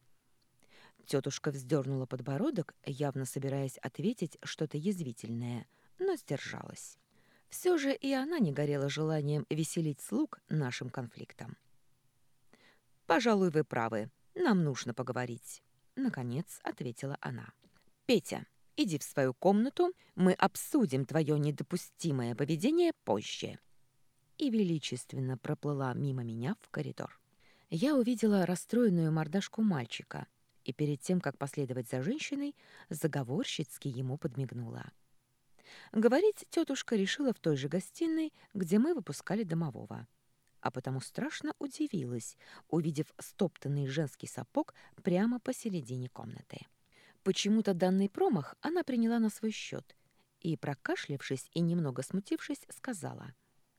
Тетушка вздернула подбородок, явно собираясь ответить что-то язвительное, но сдержалась. Все же и она не горела желанием веселить слуг нашим конфликтом. «Пожалуй, вы правы. Нам нужно поговорить», — наконец ответила она. «Петя, иди в свою комнату, мы обсудим твое недопустимое поведение позже». И величественно проплыла мимо меня в коридор. Я увидела расстроенную мордашку мальчика и перед тем, как последовать за женщиной, заговорщицки ему подмигнула. Говорить тетушка решила в той же гостиной, где мы выпускали домового. А потому страшно удивилась, увидев стоптанный женский сапог прямо посередине комнаты. Почему-то данный промах она приняла на свой счет и, прокашлявшись и немного смутившись, сказала: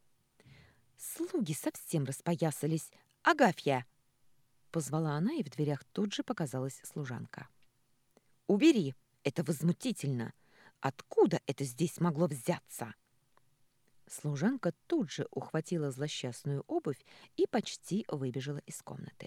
«Слуги совсем распоясались. Агафья!» Позвала она, и в дверях тут же показалась служанка. «Убери! Это возмутительно! Откуда это здесь могло взяться?» Служанка тут же ухватила злосчастную обувь и почти выбежала из комнаты.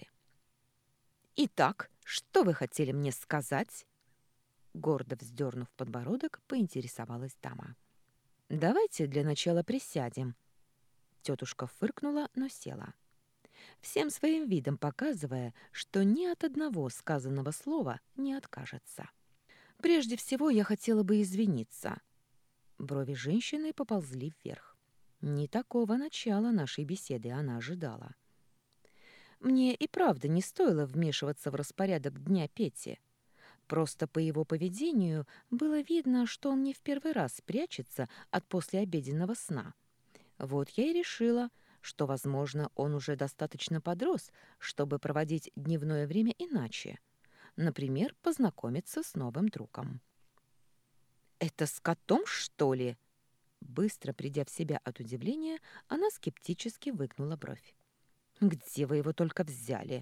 «Итак, что вы хотели мне сказать?» Гордо вздернув подбородок, поинтересовалась дама. «Давайте для начала присядем». Тетушка фыркнула, но села, всем своим видом показывая, что ни от одного сказанного слова не откажется. «Прежде всего я хотела бы извиниться». Брови женщины поползли вверх. Не такого начала нашей беседы она ожидала. Мне и правда не стоило вмешиваться в распорядок дня Пети. Просто по его поведению было видно, что он не в первый раз прячется от послеобеденного сна. Вот я и решила, что, возможно, он уже достаточно подрос, чтобы проводить дневное время иначе. Например, познакомиться с новым другом. «Это с котом, что ли?» Быстро придя в себя от удивления, она скептически выгнула бровь. «Где вы его только взяли?»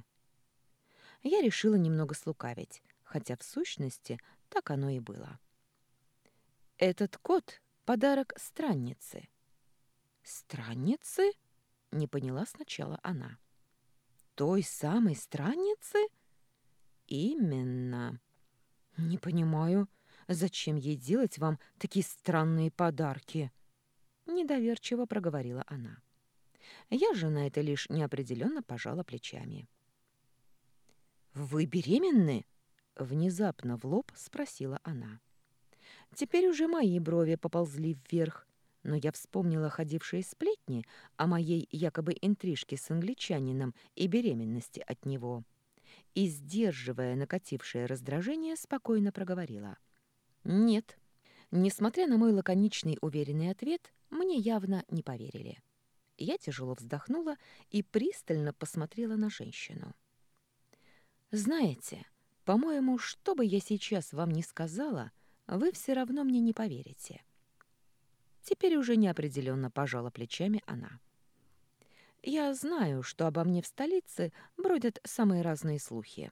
Я решила немного слукавить, хотя в сущности так оно и было. «Этот кот — подарок странницы». «Странницы?» — не поняла сначала она. «Той самой странницы?» «Именно. Не понимаю, зачем ей делать вам такие странные подарки?» Недоверчиво проговорила она. Я же на это лишь неопределенно пожала плечами. «Вы беременны?» — внезапно в лоб спросила она. Теперь уже мои брови поползли вверх, но я вспомнила ходившие сплетни о моей якобы интрижке с англичанином и беременности от него. И, сдерживая накатившее раздражение, спокойно проговорила. «Нет». Несмотря на мой лаконичный уверенный ответ, мне явно не поверили. Я тяжело вздохнула и пристально посмотрела на женщину. «Знаете, по-моему, что бы я сейчас вам ни сказала, вы все равно мне не поверите». Теперь уже неопределенно пожала плечами она. «Я знаю, что обо мне в столице бродят самые разные слухи».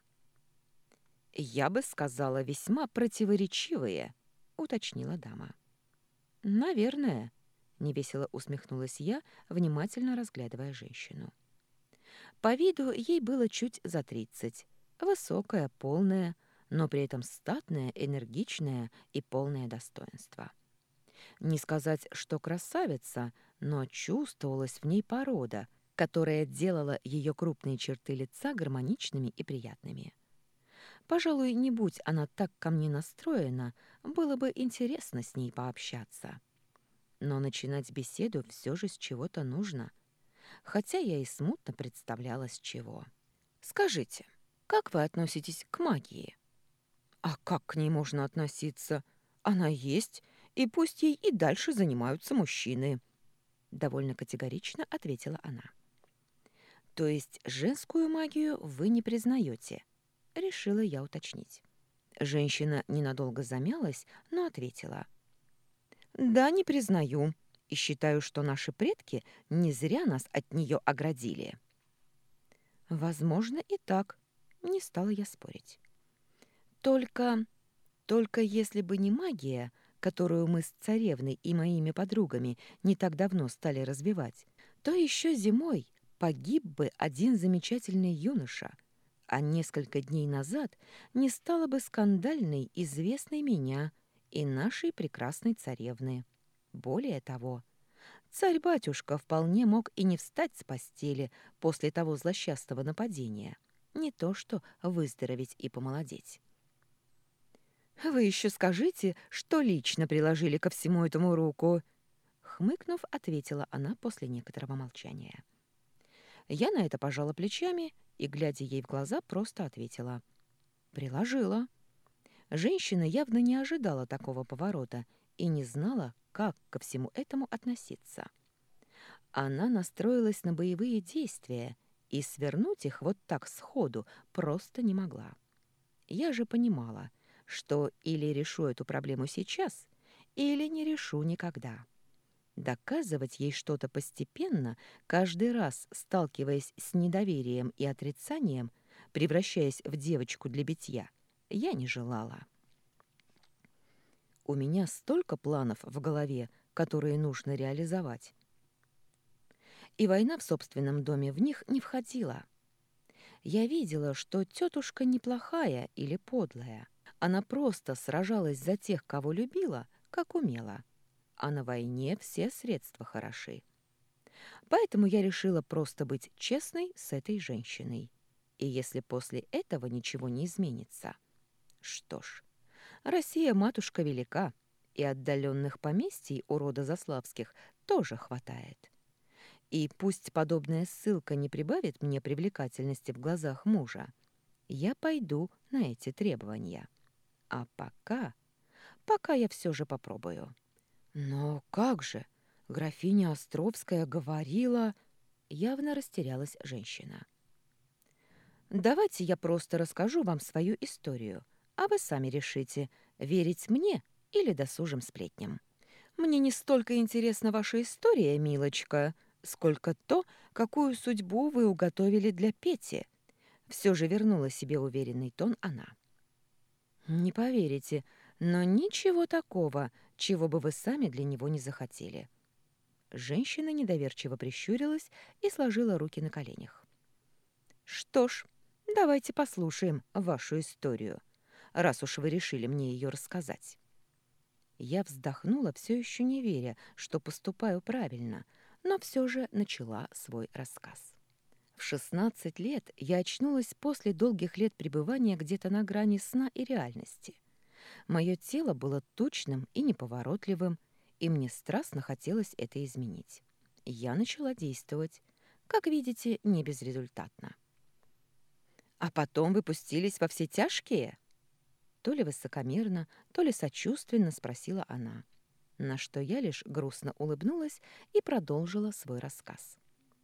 «Я бы сказала, весьма противоречивые», — уточнила дама. «Наверное», — невесело усмехнулась я, внимательно разглядывая женщину. По виду ей было чуть за 30, высокая, полная, но при этом статная, энергичная и полное достоинства. Не сказать, что красавица, но чувствовалась в ней порода, которая делала ее крупные черты лица гармоничными и приятными. Пожалуй, не будь она так ко мне настроена, было бы интересно с ней пообщаться. Но начинать беседу все же с чего-то нужно, хотя я и смутно представляла с чего. «Скажите, как вы относитесь к магии?» «А как к ней можно относиться? Она есть, и пусть ей и дальше занимаются мужчины», — довольно категорично ответила она. «То есть женскую магию вы не признаете?» — решила я уточнить. Женщина ненадолго замялась, но ответила. «Да, не признаю, и считаю, что наши предки не зря нас от нее оградили». «Возможно, и так», — не стала я спорить. «Только... только если бы не магия, которую мы с царевной и моими подругами не так давно стали развивать, то еще зимой погиб бы один замечательный юноша, а несколько дней назад не стало бы скандальной известной меня и нашей прекрасной царевны. Более того, царь-батюшка вполне мог и не встать с постели после того злосчастного нападения, не то что выздороветь и помолодеть. «Вы еще скажите, что лично приложили ко всему этому руку?» Хмыкнув, ответила она после некоторого молчания. Я на это пожала плечами и, глядя ей в глаза, просто ответила. «Приложила». Женщина явно не ожидала такого поворота и не знала, как ко всему этому относиться. Она настроилась на боевые действия, и свернуть их вот так сходу просто не могла. Я же понимала, что или решу эту проблему сейчас, или не решу никогда. Доказывать ей что-то постепенно, каждый раз сталкиваясь с недоверием и отрицанием, превращаясь в девочку для битья, я не желала. У меня столько планов в голове, которые нужно реализовать. И война в собственном доме в них не входила. Я видела, что тетушка неплохая или подлая. Она просто сражалась за тех, кого любила, как умела. А на войне все средства хороши. Поэтому я решила просто быть честной с этой женщиной. И если после этого ничего не изменится... Что ж, Россия-матушка велика, и отдаленных поместий у рода Заславских тоже хватает. И пусть подобная ссылка не прибавит мне привлекательности в глазах мужа, я пойду на эти требования. А пока я все же попробую. Но как же? Графиня Островская говорила... Явно растерялась женщина. Давайте я просто расскажу вам свою историю, а вы сами решите, верить мне или досужим сплетням. Мне не столько интересна ваша история, милочка, сколько то, какую судьбу вы уготовили для Пети. Все же вернула себе уверенный тон она. Не поверите, но ничего такого, чего бы вы сами для него не захотели. Женщина недоверчиво прищурилась и сложила руки на коленях. Что ж, давайте послушаем вашу историю, раз уж вы решили мне ее рассказать. Я вздохнула, все еще не веря, что поступаю правильно, но все же начала свой рассказ. В 16 лет я очнулась после долгих лет пребывания где-то на грани сна и реальности. Мое тело было тучным и неповоротливым, и мне страстно хотелось это изменить. Я начала действовать, как видите, не безрезультатно. «А потом вы пустились во все тяжкие?» То ли высокомерно, то ли сочувственно спросила она, на что я лишь грустно улыбнулась и продолжила свой рассказ.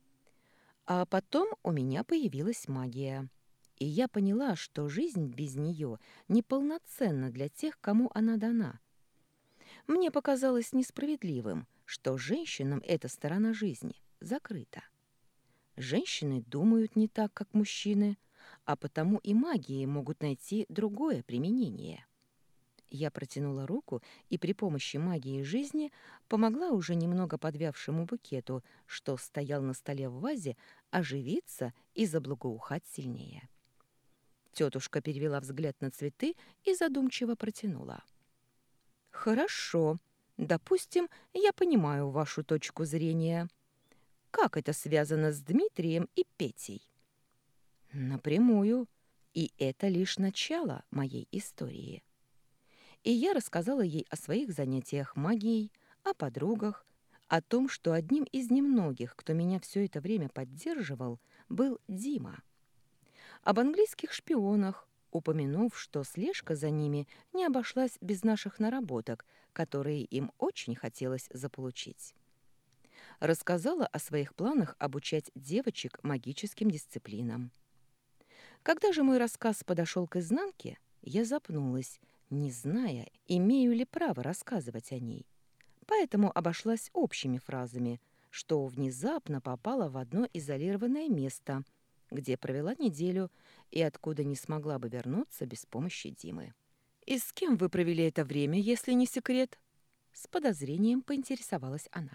А потом у меня появилась магия, и я поняла, что жизнь без нее неполноценна для тех, кому она дана. Мне показалось несправедливым, что женщинам эта сторона жизни закрыта. Женщины думают не так, как мужчины, а потому и магии могут найти другое применение. Я протянула руку и при помощи магии жизни помогла уже немного подвявшему букету, что стоял на столе в вазе, оживиться и заблагоухать сильнее. Тетушка перевела взгляд на цветы и задумчиво протянула. «Хорошо. Допустим, я понимаю вашу точку зрения. Как это связано с Дмитрием и Петей? Напрямую. И это лишь начало моей истории. И я рассказала ей о своих занятиях магией, о подругах, о том, что одним из немногих, кто меня все это время поддерживал, был Дима. Об английских шпионах, упомянув, что слежка за ними не обошлась без наших наработок, которые им очень хотелось заполучить. Рассказала о своих планах обучать девочек магическим дисциплинам. Когда же мой рассказ подошел к изнанке, я запнулась, не зная, имею ли право рассказывать о ней. Поэтому обошлась общими фразами, что внезапно попала в одно изолированное место, где провела неделю и откуда не смогла бы вернуться без помощи Димы. «И с кем вы провели это время, если не секрет?» С подозрением поинтересовалась она.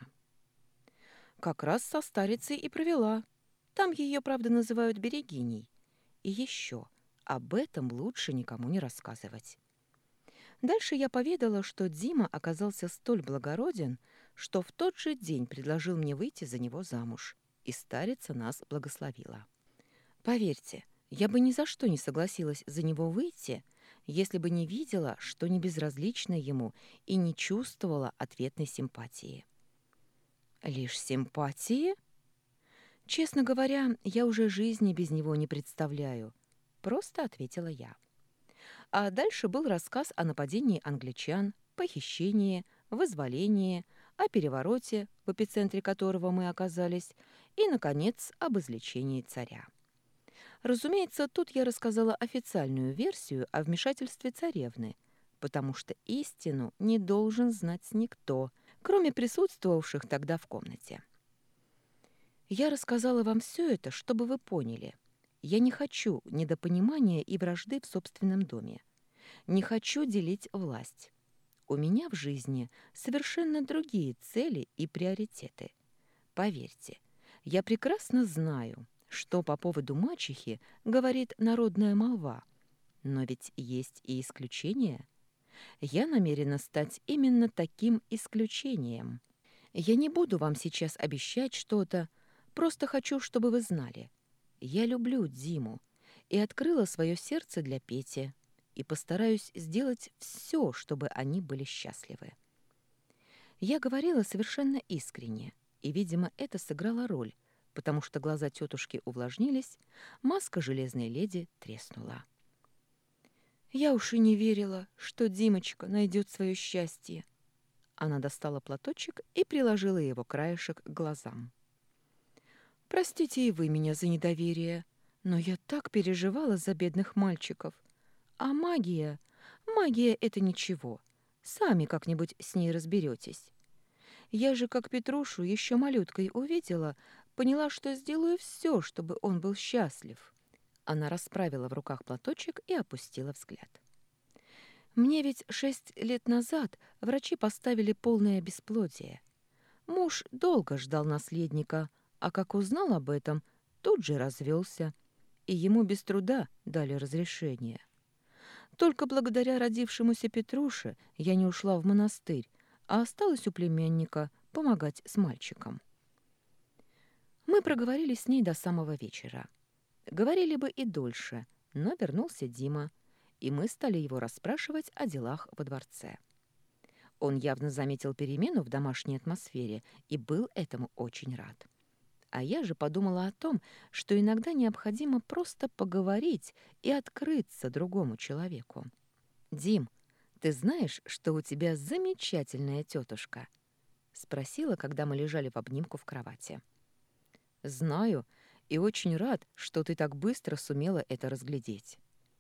«Как раз со старицей и провела. Там ее, правда, называют Берегиней. И еще, об этом лучше никому не рассказывать». Дальше я поведала, что Дима оказался столь благороден, что в тот же день предложил мне выйти за него замуж, и старица нас благословила. Поверьте, я бы ни за что не согласилась за него выйти, если бы не видела, что не безразлична ему и не чувствовала ответной симпатии. Лишь симпатии? Честно говоря, я уже жизни без него не представляю, просто ответила я. А дальше был рассказ о нападении англичан, похищении, вызволении, о перевороте, в эпицентре которого мы оказались, и, наконец, об излечении царя. Разумеется, тут я рассказала официальную версию о вмешательстве царевны, потому что истину не должен знать никто, кроме присутствовавших тогда в комнате. Я рассказала вам все это, чтобы вы поняли. Я не хочу недопонимания и вражды в собственном доме. Не хочу делить власть. У меня в жизни совершенно другие цели и приоритеты. Поверьте, я прекрасно знаю, что по поводу мачехи говорит народная молва. Но ведь есть и исключения. Я намерена стать именно таким исключением. Я не буду вам сейчас обещать что-то, просто хочу, чтобы вы знали. Я люблю Диму и открыла свое сердце для Пети, и постараюсь сделать все, чтобы они были счастливы. Я говорила совершенно искренне, и, видимо, это сыграло роль, потому что глаза тетушки увлажнились, маска железной леди треснула. Я уж и не верила, что Димочка найдет свое счастье. Она достала платочек и приложила его краешек к глазам. Простите и вы меня за недоверие, но я так переживала за бедных мальчиков. А магия? Магия — это ничего. Сами как-нибудь с ней разберетесь. Я же, как Петрушу еще малюткой увидела, поняла, что сделаю все, чтобы он был счастлив. Она расправила в руках платочек и опустила взгляд. Мне ведь 6 лет назад врачи поставили полное бесплодие. Муж долго ждал наследника, а как узнал об этом, тут же развелся, и ему без труда дали разрешение. Только благодаря родившемуся Петруше я не ушла в монастырь, а осталась у племянника помогать с мальчиком. Мы проговорили с ней до самого вечера. Говорили бы и дольше, но вернулся Дима, и мы стали его расспрашивать о делах во дворце. Он явно заметил перемену в домашней атмосфере и был этому очень рад. А я же подумала о том, что иногда необходимо просто поговорить и открыться другому человеку. «Дим, ты знаешь, что у тебя замечательная тетушка?» — спросила, когда мы лежали в обнимку в кровати. «Знаю, и очень рад, что ты так быстро сумела это разглядеть».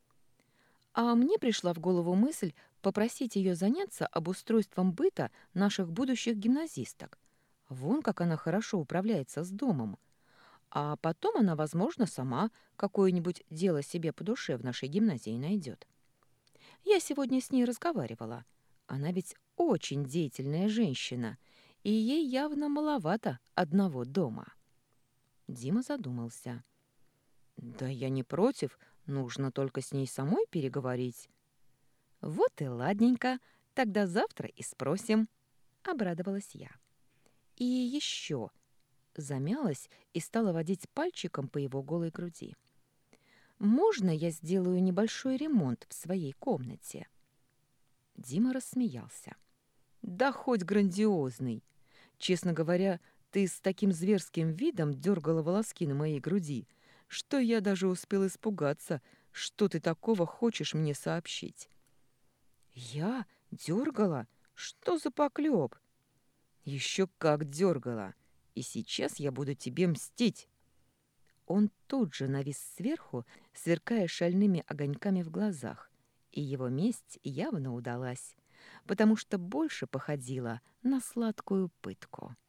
А мне пришла в голову мысль попросить ее заняться обустройством быта наших будущих гимназисток. Вон как она хорошо управляется с домом. А потом она, возможно, сама какое-нибудь дело себе по душе в нашей гимназии найдет. Я сегодня с ней разговаривала. Она ведь очень деятельная женщина, и ей явно маловато одного дома. Дима задумался. «Да я не против, нужно только с ней самой переговорить». «Вот и ладненько, тогда завтра и спросим». обрадовалась я. И еще замялась и стала водить пальчиком по его голой груди. «Можно я сделаю небольшой ремонт в своей комнате?» Дима рассмеялся. «Да хоть грандиозный. Честно говоря, ты с таким зверским видом дергала волоски на моей груди, что я даже успел испугаться, что ты такого хочешь мне сообщить». «Я дергала? Что за поклеп?» «Еще как дергала. И сейчас я буду тебе мстить». Он тут же навис сверху, сверкая шальными огоньками в глазах, и его месть явно удалась, потому что больше походила на сладкую пытку.